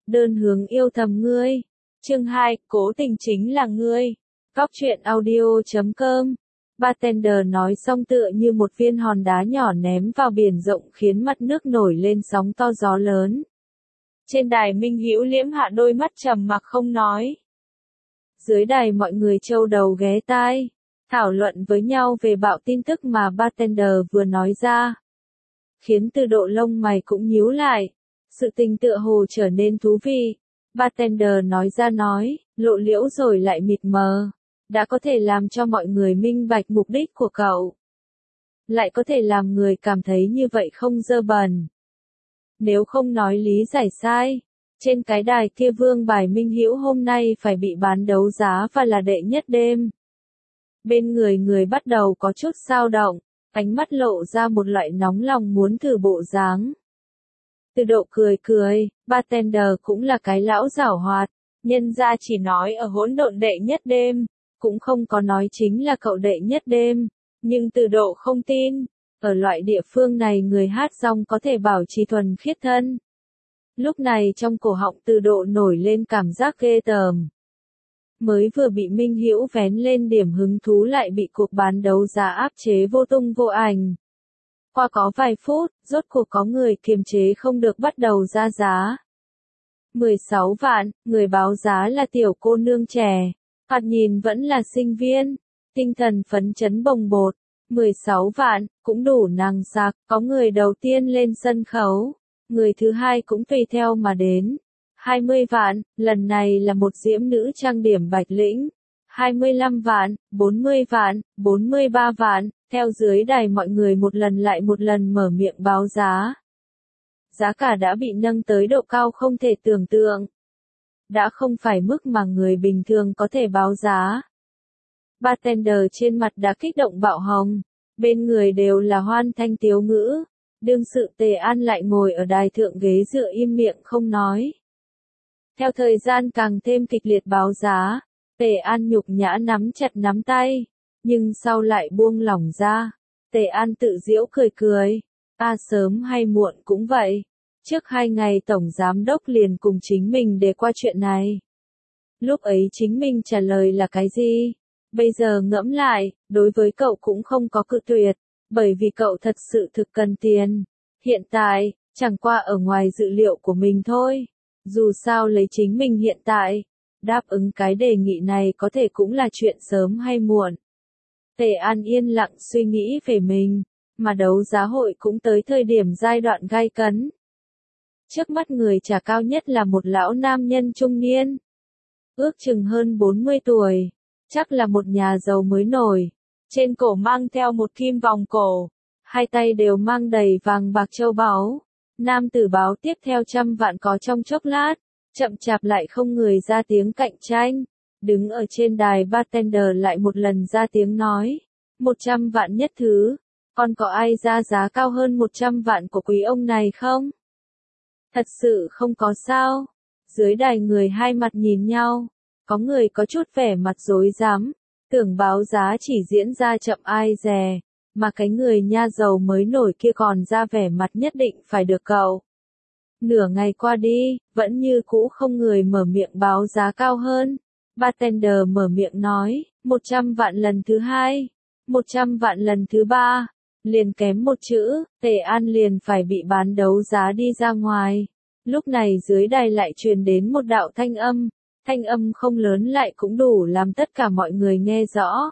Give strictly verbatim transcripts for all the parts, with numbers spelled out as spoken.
Đơn hướng yêu thầm ngươi. Chương hai, cố tình chính là ngươi. Góc truyện audio chấm com. Bartender nói xong tựa như một viên hòn đá nhỏ ném vào biển rộng khiến mặt nước nổi lên sóng to gió lớn. Trên đài Minh Hữu liễm hạ đôi mắt trầm mặc không nói. Dưới đài mọi người trâu đầu ghé tai, thảo luận với nhau về bạo tin tức mà Bartender vừa nói ra. Khiến Từ Độ lông mày cũng nhíu lại. Sự tình tựa hồ trở nên thú vị. Bartender nói ra nói, lộ liễu rồi lại mịt mờ. Đã có thể làm cho mọi người minh bạch mục đích của cậu. Lại có thể làm người cảm thấy như vậy không dơ bẩn. Nếu không nói lý giải sai, trên cái đài kia vương bài Minh Hữu hôm nay phải bị bán đấu giá và là đệ nhất đêm. Bên người người bắt đầu có chút dao động, ánh mắt lộ ra một loại nóng lòng muốn thử bộ dáng. Từ Độ cười cười, Bartender cũng là cái lão giảo hoạt, nhân ra chỉ nói ở hỗn độn đệ nhất đêm, cũng không có nói chính là cậu đệ nhất đêm, nhưng Từ Độ không tin, ở loại địa phương này người hát rong có thể bảo trì thuần khiết thân. Lúc này trong cổ họng Từ Độ nổi lên cảm giác ghê tởm. Mới vừa bị Minh Hữu vén lên điểm hứng thú lại bị cuộc bán đấu giá áp chế vô tung vô ảnh. Qua có vài phút, rốt cuộc có người kiềm chế không được bắt đầu ra giá. mười sáu vạn, người báo giá là tiểu cô nương trẻ, thoạt nhìn vẫn là sinh viên, tinh thần phấn chấn bồng bột. mười sáu vạn, cũng đủ nàng sạc, có người đầu tiên lên sân khấu, người thứ hai cũng tùy theo mà đến. hai mươi vạn, lần này là một diễm nữ trang điểm bạch lĩnh. hai mươi lăm vạn, bốn mươi vạn, bốn mươi ba vạn, theo dưới đài mọi người một lần lại một lần mở miệng báo giá. Giá cả đã bị nâng tới độ cao không thể tưởng tượng. Đã không phải mức mà người bình thường có thể báo giá. Bartender trên mặt đã kích động bạo hồng, bên người đều là hoan thanh tiếu ngữ. Đương sự Tề An lại ngồi ở đài thượng ghế dựa im miệng không nói. Theo thời gian càng thêm kịch liệt báo giá, Tề An nhục nhã nắm chặt nắm tay, nhưng sau lại buông lỏng ra. Tề An tự giễu cười cười, ta sớm hay muộn cũng vậy. Trước hai ngày Tổng Giám Đốc liền cùng chính mình đề qua chuyện này. Lúc ấy chính mình trả lời là cái gì? Bây giờ ngẫm lại, đối với cậu cũng không có cự tuyệt, bởi vì cậu thật sự thực cần tiền. Hiện tại, chẳng qua ở ngoài dự liệu của mình thôi. Dù sao lấy chính mình hiện tại, đáp ứng cái đề nghị này có thể cũng là chuyện sớm hay muộn. Tề An yên lặng suy nghĩ về mình, mà đấu giá hội cũng tới thời điểm giai đoạn gay cấn. Trước mắt người trả cao nhất là một lão nam nhân trung niên. Ước chừng hơn bốn mươi tuổi, chắc là một nhà giàu mới nổi. Trên cổ mang theo một kim vòng cổ, hai tay đều mang đầy vàng bạc châu báu. Nam tử báo tiếp theo trăm vạn có trong chốc lát, chậm chạp lại không người ra tiếng cạnh tranh. Đứng ở trên đài Bartender lại một lần ra tiếng nói, một trăm vạn nhất thứ, còn có ai ra giá cao hơn một trăm vạn của quý ông này không? Thật sự không có sao. Dưới đài người hai mặt nhìn nhau, có người có chút vẻ mặt rối rắm, tưởng báo giá chỉ diễn ra chậm ai dè, mà cái người nha giàu mới nổi kia còn ra vẻ mặt nhất định phải được cậu. Nửa ngày qua đi, vẫn như cũ không người mở miệng báo giá cao hơn. Bartender mở miệng nói, một trăm vạn lần thứ hai, một trăm vạn lần thứ ba, liền kém một chữ, Tề An liền phải bị bán đấu giá đi ra ngoài. Lúc này dưới đài lại truyền đến một đạo thanh âm, thanh âm không lớn lại cũng đủ làm tất cả mọi người nghe rõ.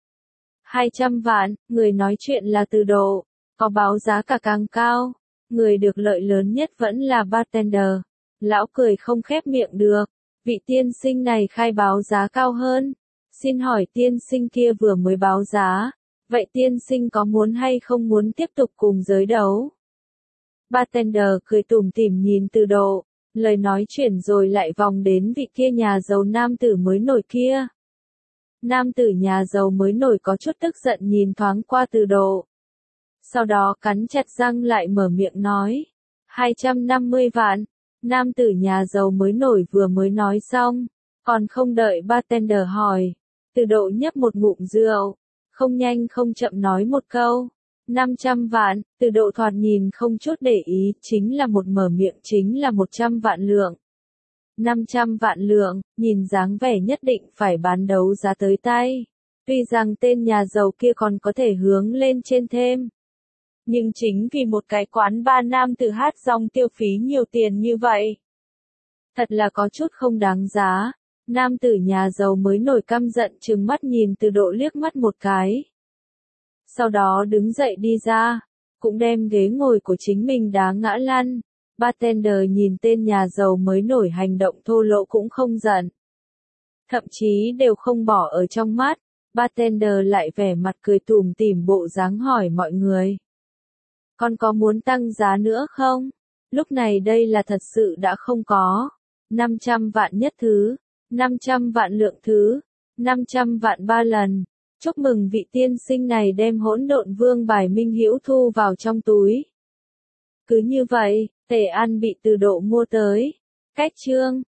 hai trăm vạn, người nói chuyện là Từ Độ, có báo giá cả càng cao, người được lợi lớn nhất vẫn là Bartender. Lão cười không khép miệng được, vị tiên sinh này khai báo giá cao hơn. Xin hỏi tiên sinh kia vừa mới báo giá, vậy tiên sinh có muốn hay không muốn tiếp tục cùng giới đấu? Bartender cười tủm tỉm nhìn Từ Độ, lời nói chuyển rồi lại vòng đến vị kia nhà giàu nam tử mới nổi kia. Nam tử nhà giàu mới nổi có chút tức giận nhìn thoáng qua Từ Độ. Sau đó cắn chặt răng lại mở miệng nói, hai trăm năm mươi vạn. Nam tử nhà giàu mới nổi vừa mới nói xong, còn không đợi Bartender hỏi. Từ Độ nhấp một ngụm rượu, không nhanh không chậm nói một câu. năm trăm vạn, Từ Độ thoạt nhìn không chút để ý, chính là một mở miệng chính là một trăm vạn lượng. năm trăm vạn lượng, nhìn dáng vẻ nhất định phải bán đấu giá tới tay. Tuy rằng tên nhà giàu kia còn có thể hướng lên trên thêm. Nhưng chính vì một cái quán bar nam tử hát rong tiêu phí nhiều tiền như vậy. Thật là có chút không đáng giá. Nam tử nhà giàu mới nổi căm giận trừng mắt nhìn Từ Độ liếc mắt một cái. Sau đó đứng dậy đi ra, cũng đem ghế ngồi của chính mình đá ngã lăn. Bartender nhìn tên nhà giàu mới nổi hành động thô lỗ cũng không giận. Thậm chí đều không bỏ ở trong mắt. Bartender lại vẻ mặt cười tủm tỉm bộ dáng hỏi mọi người. Còn có muốn tăng giá nữa không? Lúc này đây là thật sự đã không có. năm trăm vạn nhất thứ, năm trăm vạn lượng thứ, năm trăm vạn ba lần. Chúc mừng vị tiên sinh này đem Hỗn Độn Vương bài minh hữu thu vào trong túi. Cứ như vậy, Tề An bị Từ Độ mua tới. Cách chương